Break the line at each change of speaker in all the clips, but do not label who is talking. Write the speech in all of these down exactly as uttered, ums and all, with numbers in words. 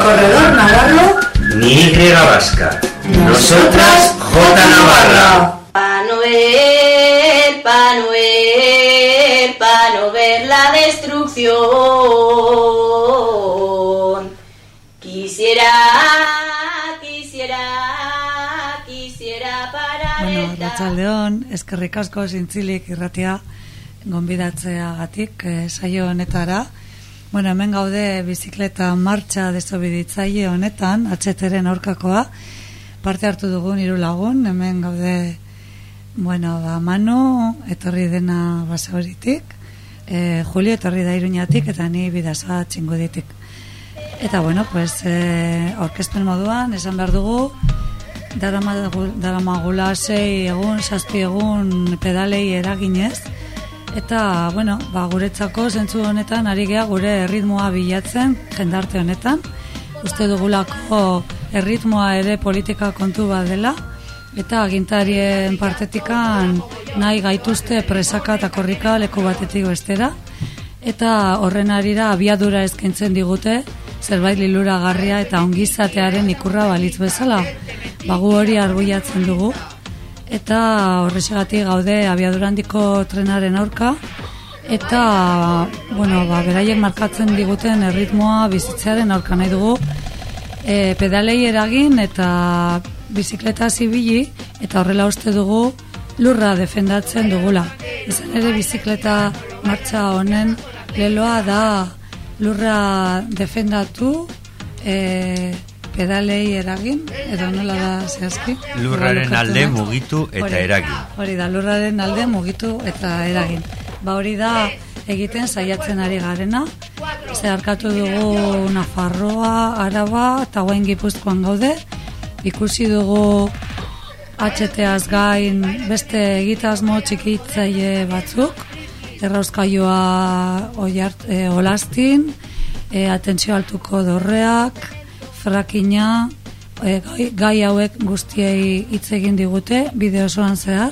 corredor navarro,
ni Y vasca. Nosotras, J Navarra.
Pa' no ver, pa' no ver, pa' no ver la destrucción. Quisiera, quisiera, quisiera parar.
Bueno, Arratsaldeon, eskerrik asko zintzilik irratia gonbidatzeagatik eh, saio honetara. Bueno, hemen gaude bizikleta martxa desobeditzaile honetan, H T-ren aurkakoa. Parte hartu dugun hiru lagun, hemen gaude, bueno, ba, Manu, etorri dena Basauritik, eh, Julio etorri da Iruñatik, eta ni Bidasoa Txinguditik. Eta, bueno, pues, eh, orkespen moduan, esan behar dugu, daramagula sei egun, zazpi egun pedalei eraginez, eta, bueno, ba, guretzako zentzu honetan ari gea gure erritmoa bilatzen jendarte honetan. Uste dugulako erritmoa ere politika kontu bat dela, eta agintarien partetikan nahi gaituzte presaka eta korrika leku batetik bestera, eta horren arira abiadura eskaintzen digute zerbait liluragarria eta ongizatearen ikurra balitz bezala. Bagu hori arbuiatzen dugu, eta horrexegatik gaude abiadurandiko trenaren aurka, eta, bueno, ba, beraiek markatzen diguten erritmoa bizitzearen aurka nahi dugu, e, pedalei eragin eta bizikleta zibili, eta horrela uste dugu lurra defendatzen dugula. Izan ere bizikleta martxa honen leloa da lurra defendatu, e, pedalei eragin, edo nola da zehazki?
Lurraren alde mugitu eta eragin.
Hori da, lurraren alde mugitu eta eragin. Ba hori da egiten saiatzen ari garena. Zeharkatu dugu Nafarroa, Araba eta guain Gipuzkoan gaude. Ikusi dugu H T-az gain beste egitasmo txikitzaile batzuk. Errauskailua e, Olastin, e, atentzio altuko dorreak, frakina, e, gai, gai hauek guztiei hitz egin digute, bideo osoan zehar.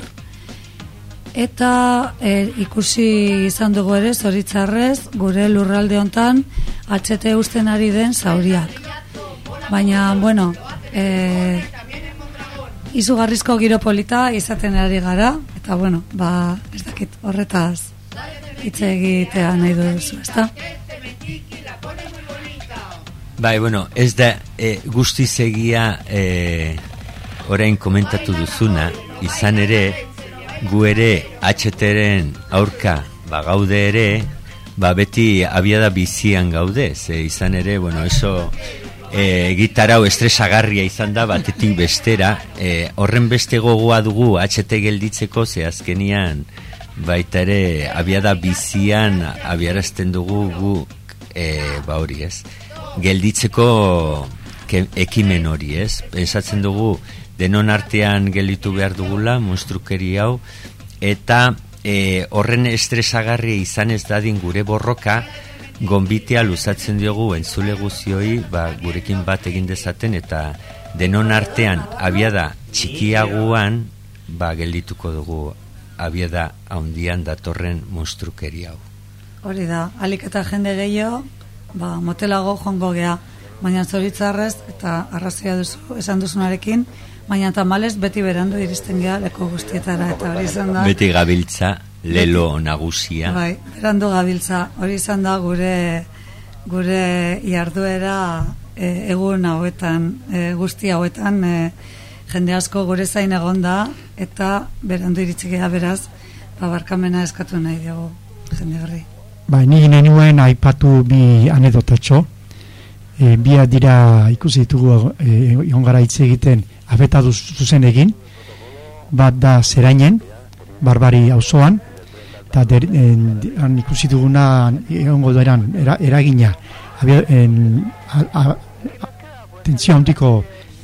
Eta e, ikusi izan dugu ere, zoritzarrez, gure lurralde hontan H T uzten ari den zauriak. Baina, bueno, e, izugarrizko giro polita izaten ari gara, eta, bueno, ba, ez dakit, horretaz hitz egitea nahi duzu, ezta?
Bai, bueno, ez da e, guztiz egia e, orain komentatu duzuna, izan ere, gu ere H T-ren aurka ba, gaude ere, ba, beti abiada bizian gaude, ze izan ere, bueno, eso e, gitarau estresagarria izan da batetik bestera, e, horren beste gogoa dugu H T gelditzeko, ze azkenian baita ere abiada bizian abiarazten dugu gu e, ba hori ez, gelditzeko ke, ekimen hori ez, pensatzen dugu denon artean gelditu behar dugula monstrukeri hau, eta e, horren estresagarria izan ez dadin gure borroka gonbitea luzatzen diogu entzule guzioi ba, gurekin bat egin dezaten, eta denon artean abiada txikiaguan ba, geldituko dugu abiada haundian datorren monstrukeri hau.
Hori da, alik eta jende gehiago ba, motelago jongo gea, baina zoritzarrez eta arrazia duzu, esan duzunarekin, baina tamalez beti berandu iristen gea leku guztietara, eta hori izan da
beti gabiltza lelo nagusia.
Bai, berandu gabiltza, hori izan da gure gure jarduera e, egun hauetan, e, guzti hauetan, e, jende asko gure zain egon da, eta berandu iritsi gea beraz, ba, barkamena eskatu nahi dugu jende horri.
Bai, ni nenuen aipatu bi anedotatxo, e, bia dira ikusi ditugu e, ongara hitz egiten abetadu zuzen egin, bat da Zerainen, Barbari auzoan, eta han ikusi duguna egongo eran era, eragina abia, en, a, a, tentzio handiko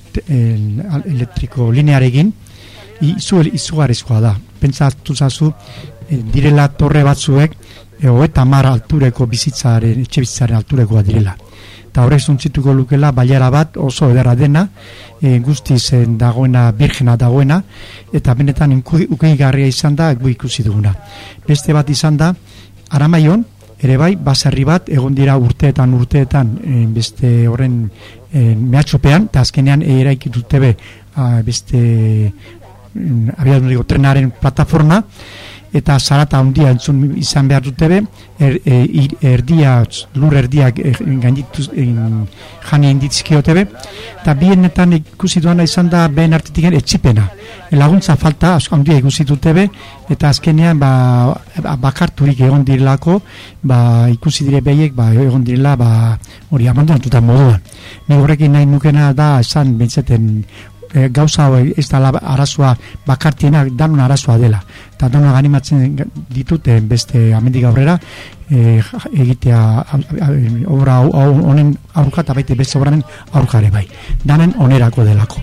elektriko linearekin izu, izugarrizkoa da. Pentsatu zazu e, direla torre batzuek ego eta mar altureko bizitzaren, etxe bizitzaren alturekoa direla. Eta horrek zuntzituko lukela bailara bat oso edera dena, e, guztiz e, dagoena, birgena dagoena, eta benetan ukeigarria izan da gu ikusi duguna. Beste bat izan da, Aramaion, ere bai, baserri bat, egon dira urteetan urteetan, e, beste horren e, mehatxupean, eta azkenean eraikitute be beste abiaduriko trenaren plataforma, eta zarata handia entzun izan behar dute be, er, e, erdia, lur erdiak e, gaindituz, e, jani indizkiote be, eta bienetan ikusi duana izan da behen artetik etxipena. E, laguntza falta asko handia ikusi dute be, eta azkenean ba, bakarturik egon direlako, ba, ikusi dire behiek ba, egon direla ba, hori abandonatuta moduan. Ni horrekin nahi nukena da esan bentseten E, gauza ez da arazoa bakartiena, danon arazoa dela, eta danon animatzen ditute beste amendik aurrera e, egitea a, a, obra honen aurka eta baite beste obranen aurkare bai, danen onerako delako.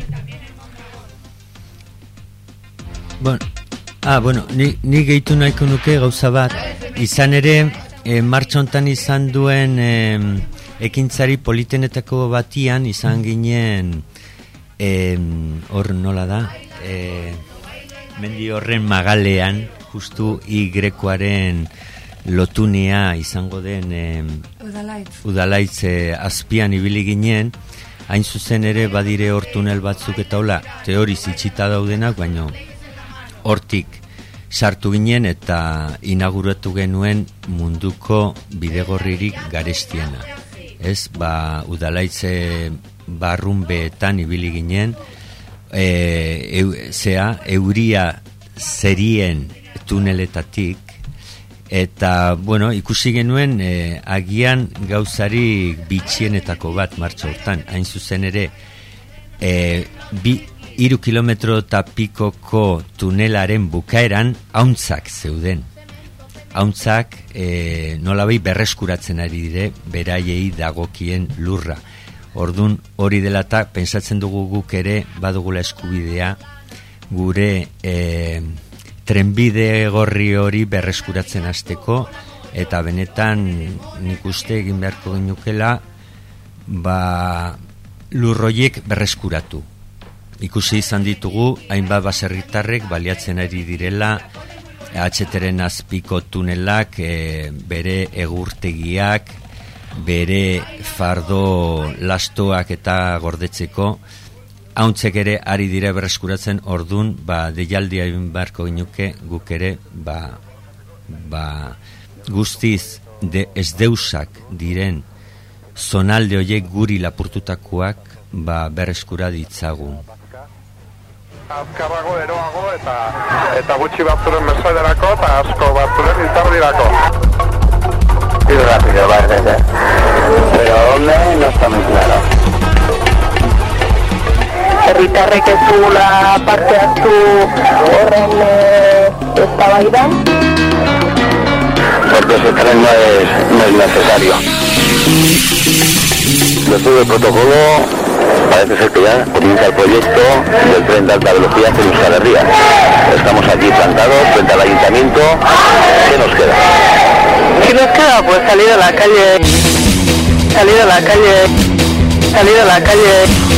Bueno, ah, bueno, ni, ni gehitu nahiko nuke gauza bat, izan ere e, martxa hontan izan duen e, ekintzari politenetako batian izan ginen hor nola da e, mendi horren magalean justu Y-aren lotunea izango den e, udalaitz, udalaitz e, azpian ibili ginen, hain zuzen ere badire hor tunel batzuk eta hola teoriz itxita daudenak, baino hortik sartu ginen eta inauguratu genuen munduko bidegorririk garestiena, ez, ba udalaitze barrunbeetan ibili ginen, e, eu, zea, euria zerien tuneletatik, eta, bueno, ikusi genuen e, agian gauzari bitxienetako bat martxa hortan, hain zuzen ere, e, bi, iru kilometro eta pikoko tunelaren bukaeran hauntzak zeuden. Hauntzak e, nolabai berreskuratzen ari dire, beraiei dagokien lurra. Ordun hori dela eta pensatzen dugu guk ere badugula eskubidea gure e, trenbide gorri hori berreskuratzen hasteko, eta benetan nik uste egin beharko genukela ba, lurroiek berreskuratu. Ikusi izan ditugu hainbat baserritarrek baliatzen ari direla H T-ren azpiko tunelak, e, bere egurtegiak, bere fardo lastoak eta gordetzeko, hauntzek ere ari dire berreskuratzen. Ordun ba, deialdia egin beharko ginuke guk ere ba, ba, guztiz de, ez deusak diren zonalde horiek guri lapurtutakoak ba, berreskura ditzagun.
Azkarrago, eroago eta, eta gutxi batzuren mesaderako eta asko batzuren izardirako. Sí, rápido, vale, vale. Pero ¿dónde? No está muy claro.
Herritarrek ez dugula parte hartu horren eztabaidan.
Porque ese tren no es, no es necesario. Después del protocolo, parece ser que ya comienza el proyecto del tren de alta velocidad en Euskal Herria. Estamos aquí plantados frente al ayuntamiento. ¿Qué nos queda?
¿Qué nos queda? Pues salir a la calle, salir a la calle, salir a la calle.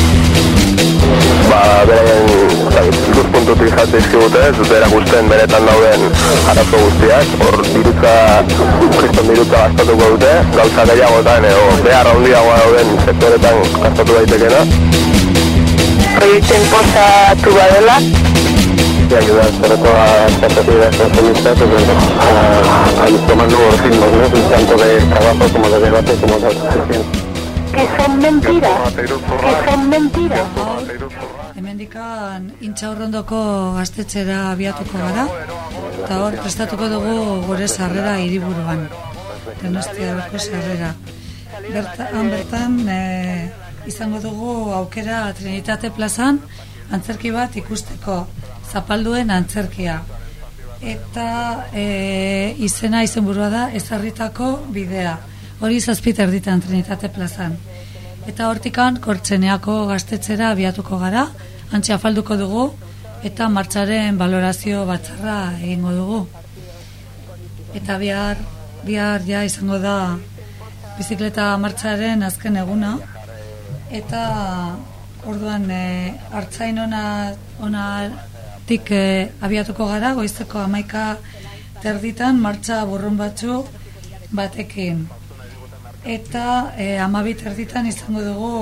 Ba, beren ikuspuntutik jatizkigute, ez dute erakusten benetan dauden arazo guztiak, hor dirutza, kriston dirutza gastatuko dute, gauza gehiagotan edo behar handiagoa dauden sektoretan gastatu daitekena.
Proiektu inposatu badela.
Y ayudar sobre todo a estas actividades transformistas a, a ir tomando ritmos, ¿no? Un tanto de trabajo como de debate como de organización.
Que son mentiras, que son mentiras.
Hemendikan Intxaurrondoko gaztetxera abiatuko gara, eta hor prestatuko dugu gure sarrera hiriburuan, Donostiako sarrera. Bertan, bertan e, izango dugu aukera Trinitate plazan antzerki bat ikusteko, zapalduen antzerkia. Eta e, izena izenburua da ezarritako bidea. Hori zazpit erditan Trinitate plazan. Eta hortikan Kortzeneako gaztetxera abiatuko gara, antxe afalduko dugu, eta martxaren balorazio batzarra egingo dugu. Eta bihar, bihar ja izango da bizikleta martxaren azken eguna, eta orduan e, hartzain ona, onatik e, abiatuko gara, goizeko hamaika terditan martxa burrun batzu batekin. Eta e, amabit erditan izango dugu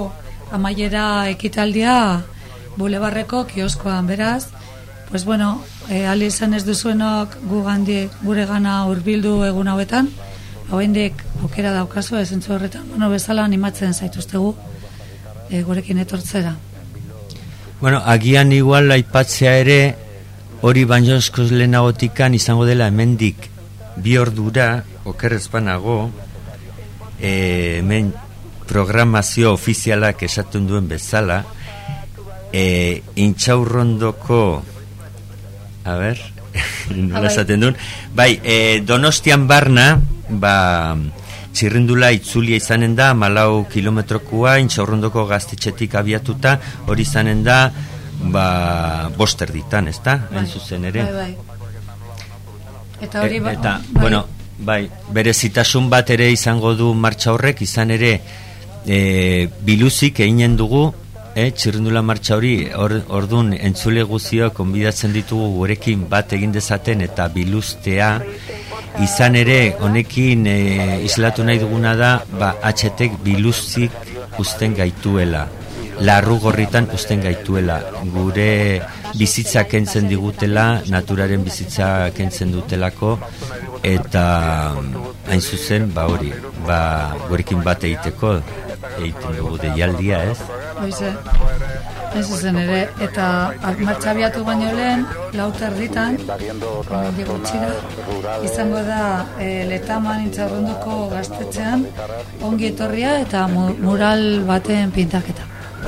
amaiera ekitaldia Bulebarreko kioskoan, beraz, pues bueno, e, ali izan ez duzuenok gu gandi, gure gana hurbildu egun hauetan, hauendik aukera daukazu ezentzu horretan, bueno, bezala animatzen zaituztegu e, gurekin etortzera.
Bueno, agian igual aipatzea ere, hori baino eskoz lehenagotikan izango dela hemendik bi ordura, okerrez banago, e, hemen programazio ofizialak esaten duen bezala, e, Intxaurrondoko, a ber, nola esaten duen, bai, e, Donostian barna, ba, txirrindula itzulia izanen da, malau kilometrokua, Intxaurrondoko gaztetxetik abiatuta, hori izanen da, ba, boster ditan, ez da? Hain zuzen ere.
Bai, bai. Eta hori, ba,
e, eta,
bai.
bueno, bai, berezitasun bat ere izango du martxa horrek, izan ere, e, biluzik eginen dugu, e, txirrindula martxa hori, or, ordun entzule guzio konbidatzen ditugu gurekin bat egin dezaten eta biluztea, izan ere, honekin e, islatu nahi duguna da, ba, atxetek biluzik uzten gaituela. Larru gorritan uzten gaituela, gure bizitza kentzen digutela, naturaren bizitza kentzen dutelako, eta hain zuzen, ba hori, ba gurekin bat egiteko, egiten dugu deialdia, ez?
Hoize, hain zuzen ere, eta martxa abiatu baino lehen, lauta erditan, digutxira, izango da e, Letaman Intxaurrondoko gaztetxean, ongi etorria eta mu, mural baten pintaketa.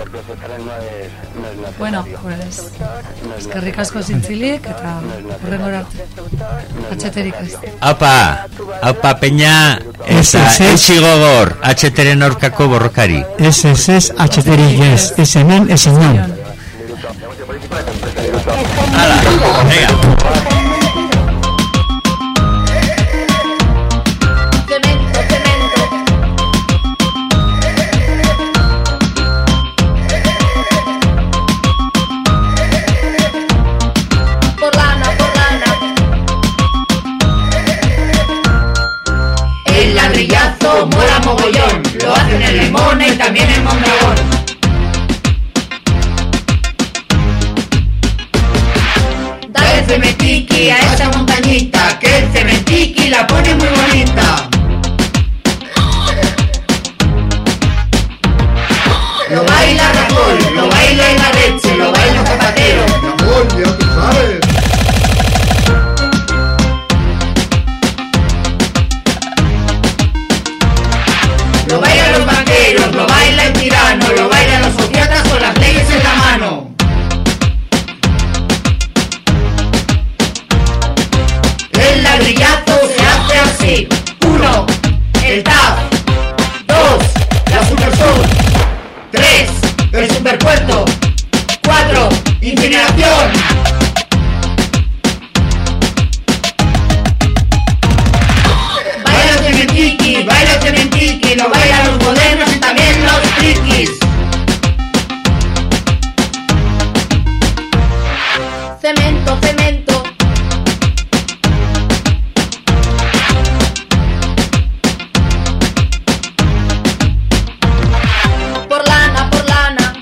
Bueno, pues eskerrik asko zintzilik eta horrengora arte. Atxeterik ez.
Apa, apa peña, eta eutsi gogor, atxeteren aurkako borrokari.
Ez, ez, ez, atxeterik ez, ez hemen, ez hemen.
Hala, venga.
Mola mogollón, lo hacen en Limón y también en Mondragón. Dale el cementiqui a esa montañita, que el cementiqui la pone muy bonita. Lo baila Rajoy, lo baila en la leche, lo baila Zapatero.
Ramón, ya tú sabes.
Lo bailan los banqueros, lo baila el tirano, lo bailan los sociatas con las leyes en la mano. El ladrillazo se hace así. Uno, el tap. Dos, la supersur. Tres, el superpuesto. Cuatro, incineración. Baila el cementiqui, baila el cementiqui, lo bailan los modernos y también los frikis. Cemento, cemento. Por lana, por lana.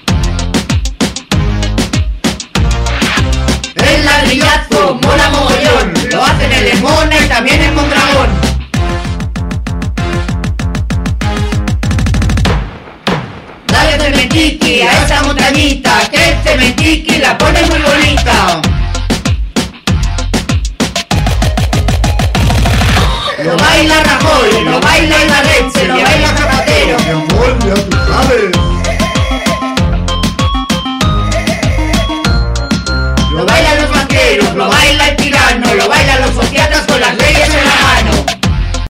El ladrillazo mola mogollón, lo hacen en Lemona y también en Mondragón. Dale cementiqui a esa montañita, que el cementiqui la pone muy bonita.